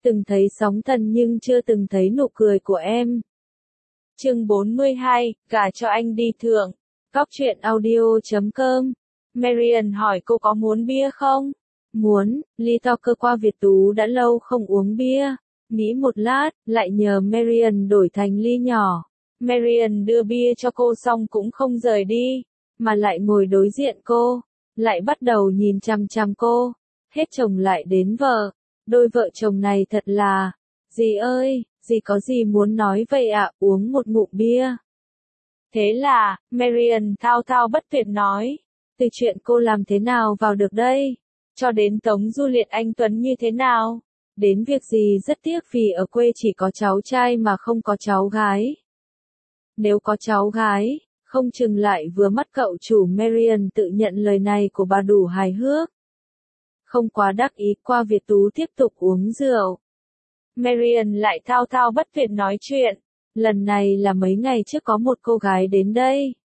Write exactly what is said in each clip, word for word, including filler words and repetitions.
Từng thấy sóng thần nhưng chưa từng thấy nụ cười của em. Chương bốn mươi hai, gả cho anh đi thượng. Góc truyện audio chấm com. Marian hỏi cô có muốn bia không? Muốn, ly to cơ qua Việt Tú đã lâu không uống bia. Nghĩ một lát, lại nhờ Marian đổi thành ly nhỏ. Marian đưa bia cho cô xong cũng không rời đi, mà lại ngồi đối diện cô, lại bắt đầu nhìn chằm chằm cô. Hết chồng lại đến vợ. Đôi vợ chồng này thật là, dì ơi, dì có gì muốn nói vậy ạ, uống một ngụm bia. Thế là, Marian thao thao bất tuyệt nói, từ chuyện cô làm thế nào vào được đây, cho đến Tống Du Liệt anh Tuấn như thế nào, đến việc gì rất tiếc vì ở quê chỉ có cháu trai mà không có cháu gái. Nếu có cháu gái, không chừng lại vừa mắt cậu chủ. Marian tự nhận lời này của bà đủ hài hước. Không quá đắc ý, qua Việt Tú tiếp tục uống rượu. Marian lại thao thao bất tuyệt nói chuyện. Lần này là mấy ngày trước có một cô gái đến đây.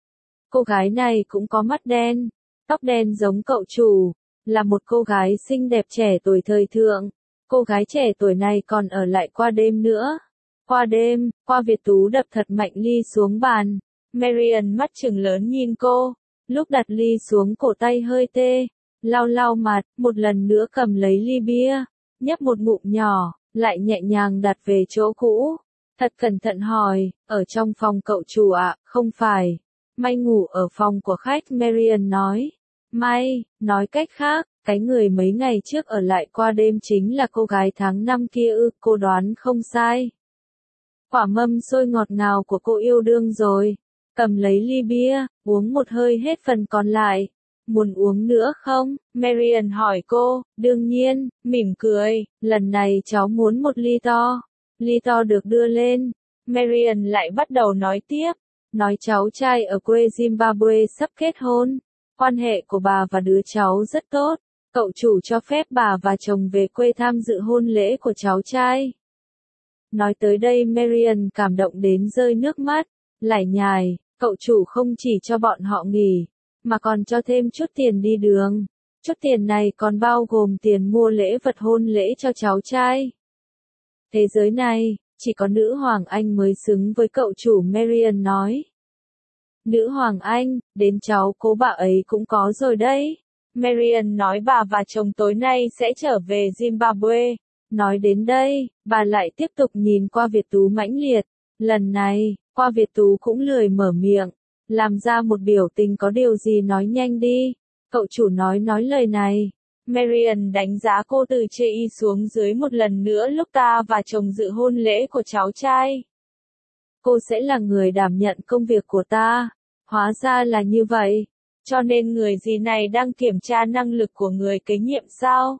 Cô gái này cũng có mắt đen, tóc đen giống cậu chủ, là một cô gái xinh đẹp trẻ tuổi thời thượng. Cô gái trẻ tuổi này còn ở lại qua đêm nữa. Qua đêm, qua Việt Tú đập thật mạnh ly xuống bàn. Marian mắt trừng lớn nhìn cô, lúc đặt ly xuống cổ tay hơi tê. Lau lau mặt, một lần nữa cầm lấy ly bia, nhấp một ngụm nhỏ, lại nhẹ nhàng đặt về chỗ cũ. Thật cẩn thận hỏi, ở trong phòng cậu chủ ạ, à? Không phải. May ngủ ở phòng của khách. Marian nói. May, nói cách khác, cái người mấy ngày trước ở lại qua đêm chính là cô gái tháng năm kia ư, cô đoán không sai. Quả mâm xôi ngọt ngào của cô yêu đương rồi. Cầm lấy ly bia, uống một hơi hết phần còn lại. Muốn uống nữa không? Marian hỏi cô. Đương nhiên, mỉm cười, lần này cháu muốn một ly to. Ly to được đưa lên. Marian lại bắt đầu nói tiếp. Nói cháu trai ở quê Zimbabwe sắp kết hôn. Quan hệ của bà và đứa cháu rất tốt. Cậu chủ cho phép bà và chồng về quê tham dự hôn lễ của cháu trai. Nói tới đây Marian cảm động đến rơi nước mắt. Lải nhải, cậu chủ không chỉ cho bọn họ nghỉ, mà còn cho thêm chút tiền đi đường. Chút tiền này còn bao gồm tiền mua lễ vật hôn lễ cho cháu trai. Thế giới này, chỉ có nữ hoàng Anh mới xứng với cậu chủ. Marian nói. Nữ hoàng Anh, đến cháu cố bà ấy cũng có rồi đấy. Marian nói bà và chồng tối nay sẽ trở về Zimbabwe. Nói đến đây, bà lại tiếp tục nhìn qua Việt Tú mãnh liệt. Lần này, qua Việt Tú cũng lười mở miệng, làm ra một biểu tình có điều gì nói nhanh đi. Cậu chủ nói nói lời này. Marian đánh giá cô từ chê y xuống dưới một lần nữa lúc ta và chồng dự hôn lễ của cháu trai. Cô sẽ là người đảm nhận công việc của ta. Hóa ra là như vậy. Cho nên người gì này đang kiểm tra năng lực của người kế nhiệm sao?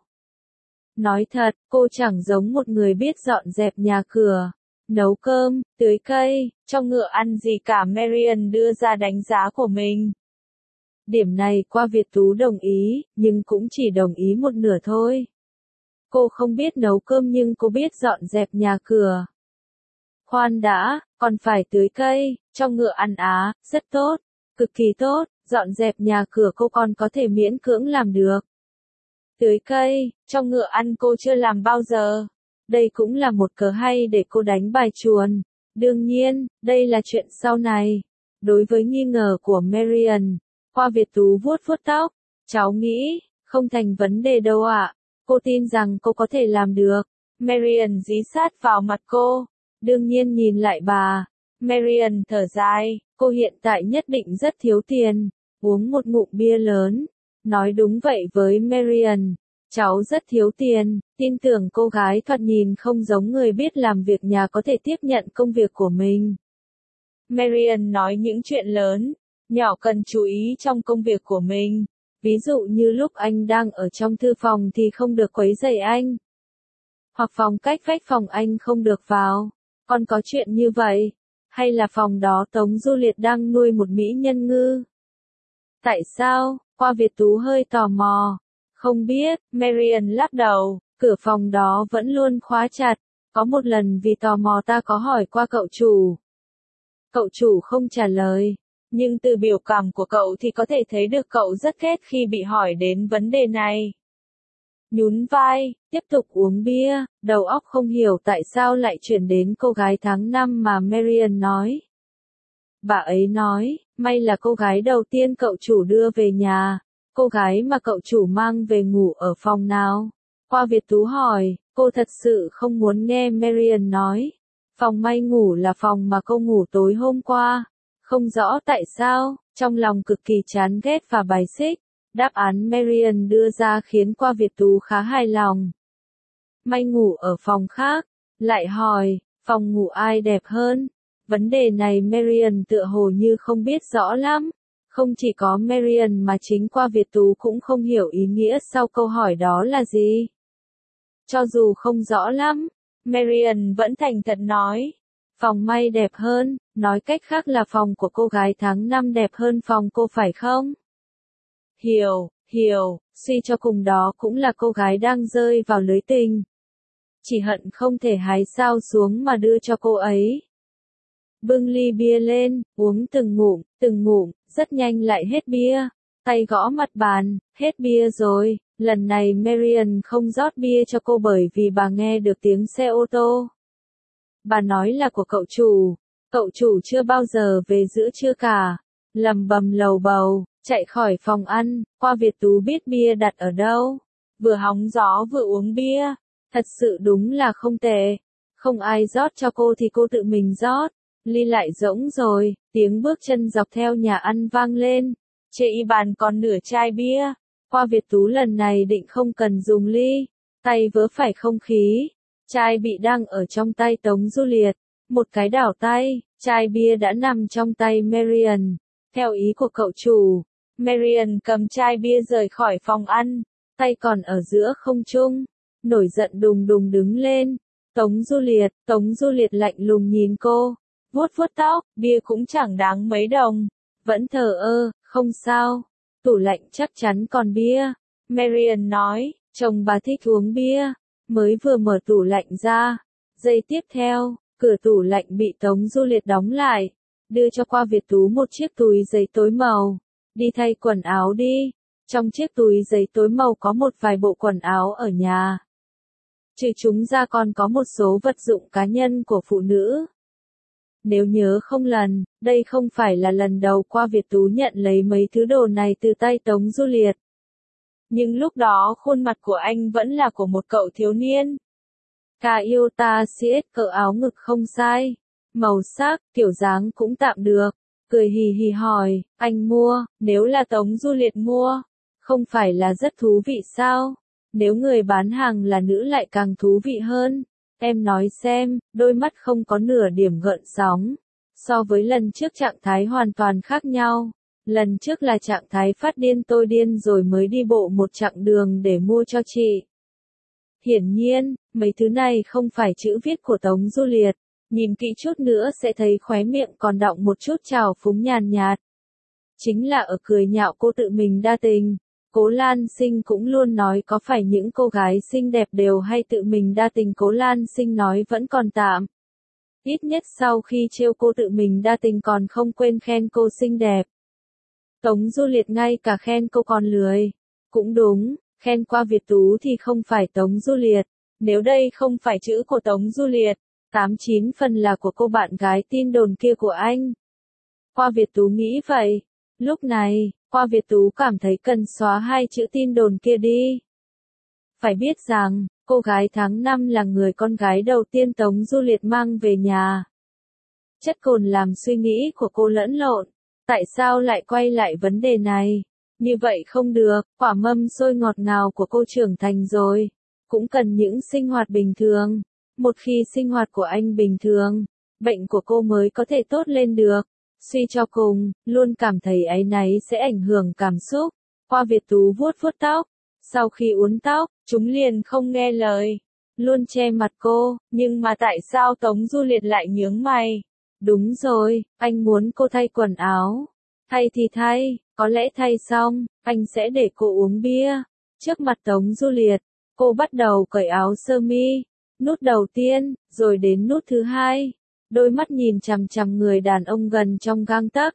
Nói thật, cô chẳng giống một người biết dọn dẹp nhà cửa, nấu cơm, tưới cây, cho ngựa ăn gì cả. Marian đưa ra đánh giá của mình. Điểm này qua Việt Tú đồng ý, nhưng cũng chỉ đồng ý một nửa thôi. Cô không biết nấu cơm nhưng cô biết dọn dẹp nhà cửa. Khoan đã, còn phải tưới cây, cho ngựa ăn á, rất tốt, cực kỳ tốt, dọn dẹp nhà cửa cô còn có thể miễn cưỡng làm được. Tưới cây, cho ngựa ăn cô chưa làm bao giờ. Đây cũng là một cớ hay để cô đánh bài chuồn. Đương nhiên, đây là chuyện sau này. Đối với nghi ngờ của Marian, qua Việt Tú vuốt vuốt tóc. Cháu nghĩ, không thành vấn đề đâu ạ. Cô tin rằng cô có thể làm được. Marian dí sát vào mặt cô. Đương nhiên nhìn lại bà. Marian thở dài, cô hiện tại nhất định rất thiếu tiền. Uống một ngụm bia lớn. Nói đúng vậy với Marian. Cháu rất thiếu tiền, tin tưởng cô gái thoạt nhìn không giống người biết làm việc nhà có thể tiếp nhận công việc của mình. Marian nói những chuyện lớn, nhỏ cần chú ý trong công việc của mình. Ví dụ như lúc anh đang ở trong thư phòng thì không được quấy rầy anh. Hoặc phòng cách vách phòng anh không được vào. Còn có chuyện như vậy. Hay là phòng đó Tống Du Liệt đang nuôi một mỹ nhân ngư. Tại sao? Qua Việt Tú hơi tò mò. Không biết, Marian lắc đầu, cửa phòng đó vẫn luôn khóa chặt. Có một lần vì tò mò ta có hỏi qua cậu chủ. Cậu chủ không trả lời, nhưng từ biểu cảm của cậu thì có thể thấy được cậu rất ghét khi bị hỏi đến vấn đề này. nhún vai, tiếp tục uống bia, đầu óc không hiểu tại sao lại chuyển đến cô gái tháng năm mà Marian nói. Bà ấy nói, may là cô gái đầu tiên cậu chủ đưa về nhà, cô gái mà cậu chủ mang về ngủ ở phòng nào? Qua Việt Tú hỏi, cô thật sự không muốn nghe Marian nói. Phòng May ngủ là phòng mà cô ngủ tối hôm qua. Không rõ tại sao, trong lòng cực kỳ chán ghét và bài xích. Đáp án Marian đưa ra khiến Qua Việt Tú khá hài lòng. May ngủ ở phòng khác, lại hỏi, phòng ngủ ai đẹp hơn? Vấn đề này Marian tựa hồ như không biết rõ lắm. Không chỉ có Marian mà chính Qua Việt Tú cũng không hiểu ý nghĩa sau câu hỏi đó là gì. Cho dù không rõ lắm, Marian vẫn thành thật nói. Phòng May đẹp hơn, nói cách khác là phòng của cô gái tháng năm đẹp hơn phòng cô phải không? Hiểu, hiểu, suy cho cùng đó cũng là cô gái đang rơi vào lưới tình. Chỉ hận không thể hái sao xuống mà đưa cho cô ấy. Bưng ly bia lên, uống từng ngụm, từng ngụm, rất nhanh lại hết bia. Tay gõ mặt bàn, hết bia rồi. Lần này Marian không rót bia cho cô bởi vì bà nghe được tiếng xe ô tô. Bà nói là của cậu chủ. Cậu chủ chưa bao giờ về giữa trưa cả. Lầm bầm lầu bầu, chạy khỏi phòng ăn. Qua Việt Tú biết bia đặt ở đâu. Vừa hóng gió vừa uống bia. Thật sự đúng là không tệ. Không ai rót cho cô thì cô tự mình rót. Ly lại rỗng rồi, tiếng bước chân dọc theo nhà ăn vang lên. Trên bàn còn nửa chai bia. Qua Việt Tú lần này định không cần dùng ly. Tay vớ phải không khí. Chai bị đang ở trong tay Tống Du Liệt. Một cái đảo tay, chai bia đã nằm trong tay Marian. Theo ý của cậu chủ, Marian cầm chai bia rời khỏi phòng ăn. Tay còn ở giữa không trung. Nổi giận đùng đùng đứng lên. Tống Du Liệt, Tống Du Liệt lạnh lùng nhìn cô. Vuốt vuốt tóc, bia cũng chẳng đáng mấy đồng. Vẫn thờ ơ, không sao. Tủ lạnh chắc chắn còn bia. Marian nói, chồng bà thích uống bia. Mới vừa mở tủ lạnh ra. Giây tiếp theo, cửa tủ lạnh bị Tống Du Liệt đóng lại. Đưa cho Qua Việt Tú một chiếc túi giấy tối màu. Đi thay quần áo đi. Trong chiếc túi giấy tối màu có một vài bộ quần áo ở nhà. Trừ chúng ra còn có một số vật dụng cá nhân của phụ nữ. Nếu nhớ không lầm, đây không phải là lần đầu Qua Việt Tú nhận lấy mấy thứ đồ này từ tay Tống Du Liệt. Nhưng lúc đó khuôn mặt của anh vẫn là của một cậu thiếu niên. Ca yêu ta siết cỡ áo ngực không sai. Màu sắc, kiểu dáng cũng tạm được. Cười hì hì hỏi, anh mua, nếu là Tống Du Liệt mua, không phải là rất thú vị sao? Nếu người bán hàng là nữ lại càng thú vị hơn. Em nói xem, đôi mắt không có nửa điểm gợn sóng. So với lần trước trạng thái hoàn toàn khác nhau. Lần trước là trạng thái phát điên tôi điên rồi mới đi bộ một chặng đường để mua cho chị. Hiển nhiên, mấy thứ này không phải chữ viết của Tống Du Liệt. Nhìn kỹ chút nữa sẽ thấy khóe miệng còn đọng một chút trào phúng nhàn nhạt. Chính là ở cười nhạo cô tự mình đa tình. Cố Lan Sinh cũng luôn nói có phải những cô gái xinh đẹp đều hay tự mình đa tình. Cố Lan Sinh nói vẫn còn tạm. Ít nhất sau khi trêu cô tự mình đa tình còn không quên khen cô xinh đẹp. Tống Du Liệt ngay cả khen cô còn lười. Cũng đúng, khen Qua Việt Tú thì không phải Tống Du Liệt. Nếu đây không phải chữ của Tống Du Liệt, tám chín phần là của cô bạn gái tin đồn kia của anh. Qua Việt Tú nghĩ vậy. Lúc này, Qua Việt Tú cảm thấy cần xóa hai chữ tin đồn kia đi. Phải biết rằng, cô gái tháng năm là người con gái đầu tiên Tống Du Liệt mang về nhà. Chất cồn làm suy nghĩ của cô lẫn lộn. Tại sao lại quay lại vấn đề này? Như vậy không được, quả mâm xôi ngọt ngào của cô trưởng thành rồi. Cũng cần những sinh hoạt bình thường. Một khi sinh hoạt của anh bình thường, bệnh của cô mới có thể tốt lên được. Suy cho cùng, luôn cảm thấy áy náy sẽ ảnh hưởng cảm xúc. Qua Việt Tú vuốt vuốt tóc. Sau khi uốn tóc, chúng liền không nghe lời. Luôn che mặt cô, nhưng mà tại sao Tống Du Liệt lại nhướng mày? Đúng rồi, anh muốn cô thay quần áo. Thay thì thay, có lẽ thay xong, anh sẽ để cô uống bia. Trước mặt Tống Du Liệt, cô bắt đầu cởi áo sơ mi. Nút đầu tiên, rồi đến nút thứ hai. Đôi mắt nhìn chằm chằm người đàn ông gần trong gang tấc.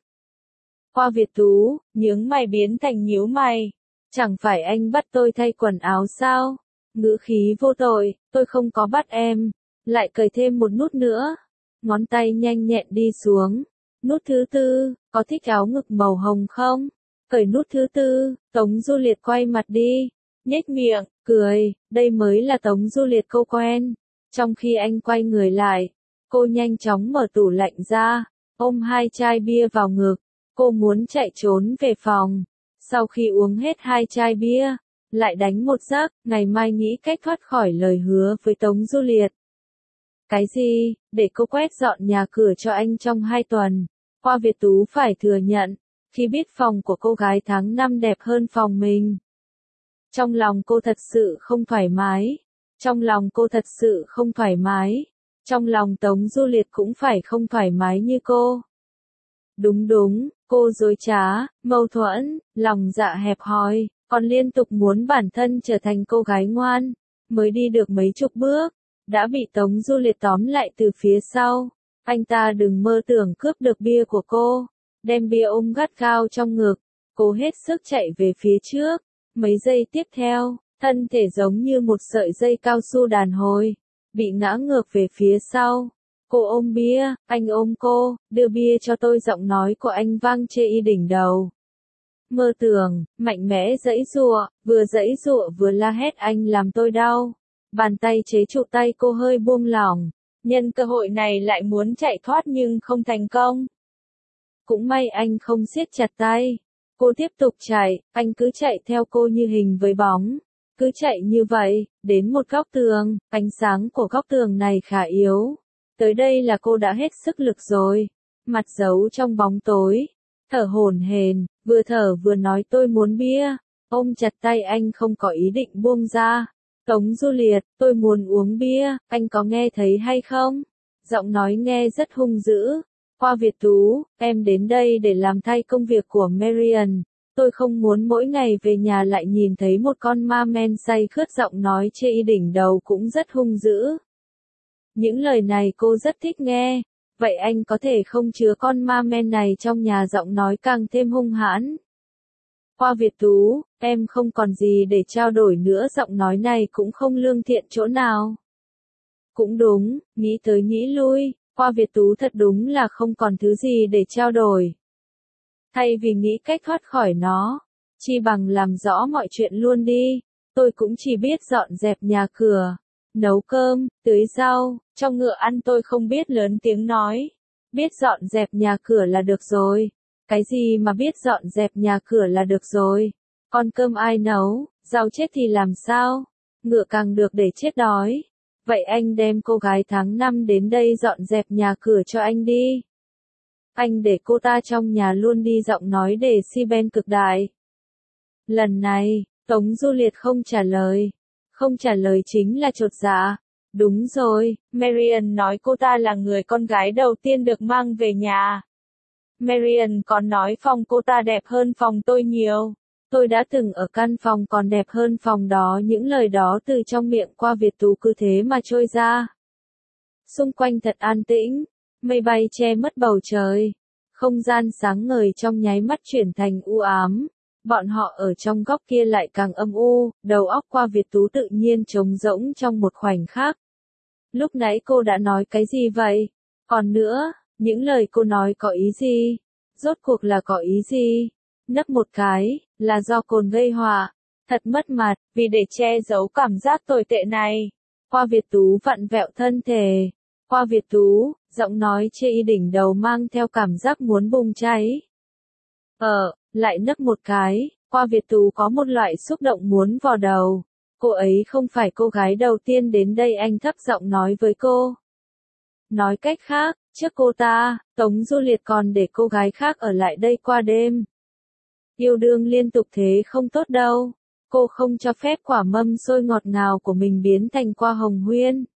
Qua Việt Tú, nhướng mày biến thành nhíu mày. Chẳng phải anh bắt tôi thay quần áo sao? ngữ khí vô tội, tôi không có bắt em. Lại cởi thêm một nút nữa. Ngón tay nhanh nhẹn đi xuống. Nút thứ tư, có thích áo ngực màu hồng không? Cởi nút thứ tư, Tống Du Liệt quay mặt đi. Nhếch miệng, cười, đây mới là Tống Du Liệt cô quen. Trong khi anh quay người lại, cô nhanh chóng mở tủ lạnh ra, ôm hai chai bia vào ngực. Cô muốn chạy trốn về phòng. Sau khi uống hết hai chai bia, lại đánh một giấc, ngày mai nghĩ cách thoát khỏi lời hứa với Tống Du Liệt. Cái gì, để cô quét dọn nhà cửa cho anh trong hai tuần. Hoa Việt Tú phải thừa nhận, khi biết phòng của cô gái tháng năm đẹp hơn phòng mình. Trong lòng cô thật sự không thoải mái. Trong lòng cô thật sự không thoải mái. Trong lòng Tống Du Liệt cũng phải không thoải mái như cô. Đúng đúng, cô dối trá, mâu thuẫn, lòng dạ hẹp hòi, còn liên tục muốn bản thân trở thành cô gái ngoan. Mới đi được mấy chục bước, đã bị Tống Du Liệt tóm lại từ phía sau. Anh ta đừng mơ tưởng cướp được bia của cô. Đem bia ôm gắt gao trong ngực. Cô hết sức chạy về phía trước. Mấy giây tiếp theo, thân thể giống như một sợi dây cao su đàn hồi. Bị ngã ngược về phía sau. Cô ôm bia, anh ôm cô, đưa bia cho tôi, giọng nói của anh vang chê y đỉnh đầu. Mơ tưởng, mạnh mẽ giãy giụa, vừa giãy giụa vừa la hét anh làm tôi đau. Bàn tay chế trụ tay cô hơi buông lỏng, nhân cơ hội này lại muốn chạy thoát nhưng không thành công. Cũng may anh không siết chặt tay. Cô tiếp tục chạy, anh cứ chạy theo cô như hình với bóng. Cứ chạy như vậy, đến một góc tường, ánh sáng của góc tường này khá yếu. Tới đây là cô đã hết sức lực rồi. Mặt giấu trong bóng tối, thở hổn hển, vừa thở vừa nói tôi muốn bia. Ôm chặt tay anh không có ý định buông ra. Tống Du Liệt, tôi muốn uống bia, anh có nghe thấy hay không? Giọng nói nghe rất hung dữ. Hoa Việt Tú, em đến đây để làm thay công việc của Marian. Tôi không muốn mỗi ngày về nhà lại nhìn thấy một con ma men say khướt, giọng nói chê y đỉnh đầu cũng rất hung dữ. Những lời này cô rất thích nghe. Vậy anh có thể không chứa con ma men này trong nhà, giọng nói càng thêm hung hãn. Hoa Việt Tú, em không còn gì để trao đổi nữa, giọng nói này cũng không lương thiện chỗ nào. Cũng đúng, nghĩ tới nghĩ lui, Hoa Việt Tú thật đúng là không còn thứ gì để trao đổi. Thay vì nghĩ cách thoát khỏi nó, chi bằng làm rõ mọi chuyện luôn đi. Tôi cũng chỉ biết dọn dẹp nhà cửa, nấu cơm, tưới rau, trong ngựa ăn tôi không biết lớn tiếng nói. Biết dọn dẹp nhà cửa là được rồi. Cái gì mà biết dọn dẹp nhà cửa là được rồi? Con cơm ai nấu, rau chết thì làm sao? Ngựa càng được để chết đói. Vậy anh đem cô gái tháng năm đến đây dọn dẹp nhà cửa cho anh đi. Anh để cô ta trong nhà luôn đi, giọng nói để si ben cực đại. Lần này, Tống Du Liệt không trả lời. Không trả lời chính là chột dạ. Đúng rồi, Marian nói cô ta là người con gái đầu tiên được mang về nhà. Marian còn nói phòng cô ta đẹp hơn phòng tôi nhiều. Tôi đã từng ở căn phòng còn đẹp hơn phòng đó. Những lời đó từ trong miệng Hoa Việt Tú cứ thế mà trôi ra. Xung quanh thật an tĩnh, mây bay che mất bầu trời. Không gian sáng ngời trong nháy mắt chuyển thành u ám. Bọn họ ở trong góc kia lại càng âm u, đầu óc Hoa Việt Tú tự nhiên trống rỗng trong một khoảnh khắc. Lúc nãy cô đã nói cái gì vậy? Còn nữa, những lời cô nói có ý gì? Rốt cuộc là có ý gì? Nấp một cái, là do cồn gây họa. Thật mất mặt, vì để che giấu cảm giác tồi tệ này. Hoa Việt Tú vặn vẹo thân thể. Hoa Việt Tú, giọng nói chê y đỉnh đầu mang theo cảm giác muốn bùng cháy. Ờ, lại nấp một cái, Hoa Việt Tú có một loại xúc động muốn vò đầu. Cô ấy không phải cô gái đầu tiên đến đây, anh thấp giọng nói với cô. Nói cách khác, trước cô ta, Tống Du Liệt còn để cô gái khác ở lại đây qua đêm. Yêu đương liên tục thế không tốt đâu. Cô không cho phép quả mâm xôi ngọt ngào của mình biến thành qua hồng huyên.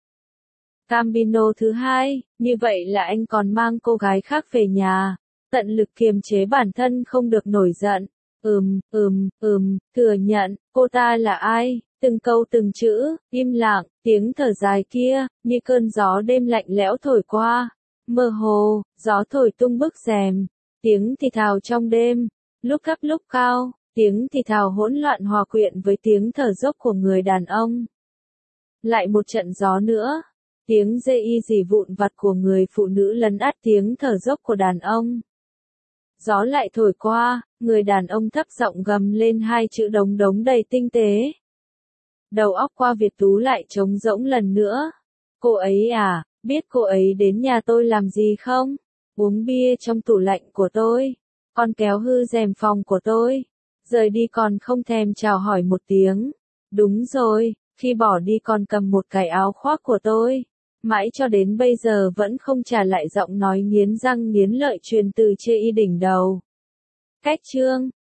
Gambino thứ hai, như vậy là anh còn mang cô gái khác về nhà. Tận lực kiềm chế bản thân không được nổi giận. Ừm, ừm, ừm, thừa nhận, cô ta là ai? Từng câu từng chữ, im lặng, tiếng thở dài kia, như cơn gió đêm lạnh lẽo thổi qua. Mơ hồ, gió thổi tung bức rèm. Tiếng thì thào trong đêm, lúc thấp lúc cao, tiếng thì thào hỗn loạn hòa quyện với tiếng thở dốc của người đàn ông. Lại một trận gió nữa. Tiếng dê y dì vụn vặt của người phụ nữ lấn át tiếng thở dốc của đàn ông. Gió lại thổi qua, người đàn ông thấp giọng gầm lên hai chữ đống đống đầy tinh tế. Đầu óc qua Việt Tú lại trống rỗng lần nữa. Cô ấy à, biết cô ấy đến nhà tôi làm gì không? Uống bia trong tủ lạnh của tôi. Con kéo hư rèm phòng của tôi. Rời đi còn không thèm chào hỏi một tiếng. Đúng rồi, khi bỏ đi còn cầm một cái áo khoác của tôi. Mãi cho đến bây giờ vẫn không trả lại giọng nói nghiến răng nghiến lợi truyền từ chê y đỉnh đầu. Cách chương